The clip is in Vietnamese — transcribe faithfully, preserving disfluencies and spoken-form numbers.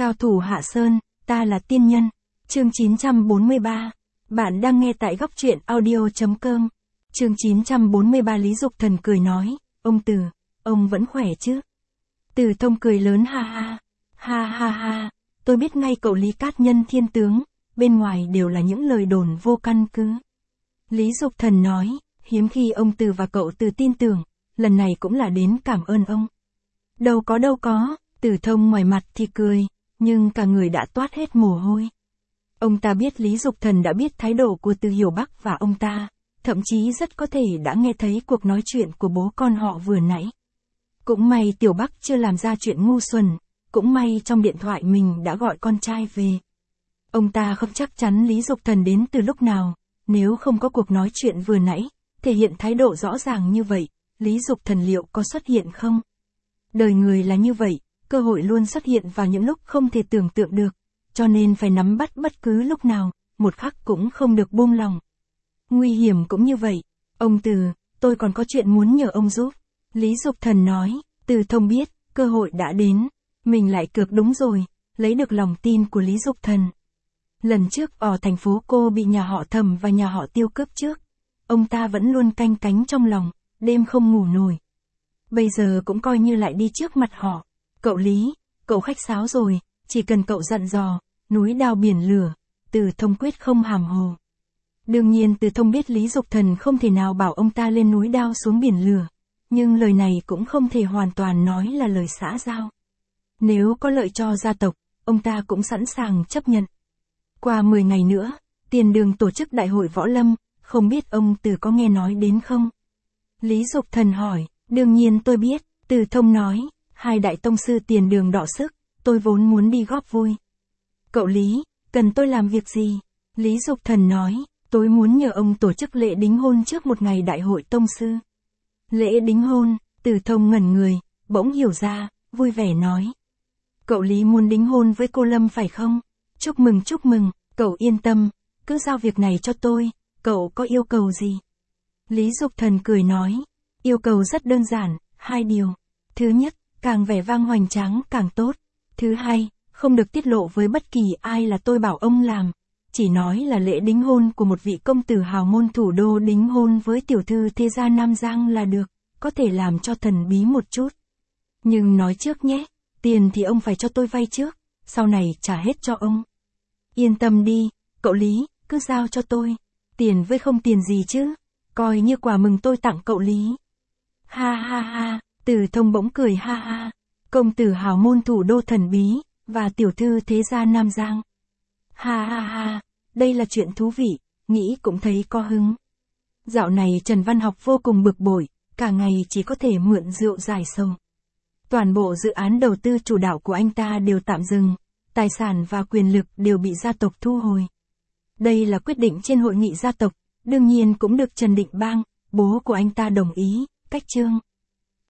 Cao thủ Hạ Sơn, ta là tiên nhân. Chương chín trăm bốn mươi ba. Bạn đang nghe tại góc truyện audio chấm com. Chương chín trăm bốn mươi ba Lý Dục Thần cười nói, ông Từ, ông vẫn khỏe chứ? Từ Thông cười lớn ha ha. Ha ha ha, tôi biết ngay cậu Lý Cát Nhân thiên tướng, bên ngoài đều là những lời đồn vô căn cứ. Lý Dục Thần nói, hiếm khi ông Từ và cậu Từ tin tưởng, lần này cũng là đến cảm ơn ông. Đâu có đâu có, Từ Thông ngoài mặt thì cười, nhưng cả người đã toát hết mồ hôi. Ông ta biết Lý Dục Thần đã biết thái độ của Từ Hiểu Bắc và ông ta, thậm chí rất có thể đã nghe thấy cuộc nói chuyện của bố con họ vừa nãy. Cũng may Tiểu Bắc chưa làm ra chuyện ngu xuẩn, cũng may trong điện thoại mình đã gọi con trai về. Ông ta không chắc chắn Lý Dục Thần đến từ lúc nào, nếu không có cuộc nói chuyện vừa nãy, thể hiện thái độ rõ ràng như vậy, Lý Dục Thần liệu có xuất hiện không? Đời người là như vậy, cơ hội luôn xuất hiện vào những lúc không thể tưởng tượng được, cho nên phải nắm bắt bất cứ lúc nào, một khắc cũng không được buông lòng. Nguy hiểm cũng như vậy, ông Từ, tôi còn có chuyện muốn nhờ ông giúp. Lý Dục Thần nói, Từ Thông biết, cơ hội đã đến, mình lại cược đúng rồi, lấy được lòng tin của Lý Dục Thần. Lần trước ở thành phố cô bị nhà họ Thẩm và nhà họ Tiêu cướp trước, ông ta vẫn luôn canh cánh trong lòng, đêm không ngủ nổi. Bây giờ cũng coi như lại đi trước mặt họ. Cậu Lý, cậu khách sáo rồi, chỉ cần cậu dặn dò, núi đao biển lửa, Từ Thông quyết không hàm hồ. Đương nhiên Từ Thông biết Lý Dục Thần không thể nào bảo ông ta lên núi đao xuống biển lửa, nhưng lời này cũng không thể hoàn toàn nói là lời xã giao. Nếu có lợi cho gia tộc, ông ta cũng sẵn sàng chấp nhận. Qua mười ngày nữa, Tiền Đường tổ chức đại hội võ lâm, không biết ông Từ có nghe nói đến không? Lý Dục Thần hỏi, đương nhiên tôi biết, Từ Thông nói, hai đại tông sư Tiền Đường đọ sức, tôi vốn muốn đi góp vui. Cậu Lý, cần tôi làm việc gì? Lý Dục Thần nói, tôi muốn nhờ ông tổ chức lễ đính hôn trước một ngày đại hội tông sư. Lễ đính hôn, Từ Thông ngẩn người, bỗng hiểu ra, vui vẻ nói. Cậu Lý muốn đính hôn với cô Lâm phải không? Chúc mừng chúc mừng, cậu yên tâm, cứ giao việc này cho tôi, cậu có yêu cầu gì? Lý Dục Thần cười nói, yêu cầu rất đơn giản, hai điều. Thứ nhất, càng vẻ vang hoành tráng càng tốt. Thứ hai, không được tiết lộ với bất kỳ ai là tôi bảo ông làm. Chỉ nói là lễ đính hôn của một vị công tử hào môn thủ đô đính hôn với tiểu thư thế gia Nam Giang là được, có thể làm cho thần bí một chút. Nhưng nói trước nhé, tiền thì ông phải cho tôi vay trước, sau này trả hết cho ông. Yên tâm đi, cậu Lý, cứ giao cho tôi. Tiền với không tiền gì chứ, coi như quà mừng tôi tặng cậu Lý. Ha ha ha, Từ Thông bỗng cười ha ha. Công tử hào môn thủ đô thần bí, và tiểu thư thế gia Nam Giang. Ha ha ha, đây là chuyện thú vị, nghĩ cũng thấy có hứng. Dạo này Trần Văn Học vô cùng bực bội, cả ngày chỉ có thể mượn rượu giải sầu. Toàn bộ dự án đầu tư chủ đạo của anh ta đều tạm dừng, tài sản và quyền lực đều bị gia tộc thu hồi. Đây là quyết định trên hội nghị gia tộc, đương nhiên cũng được Trần Định Bang, bố của anh ta đồng ý, cách chương.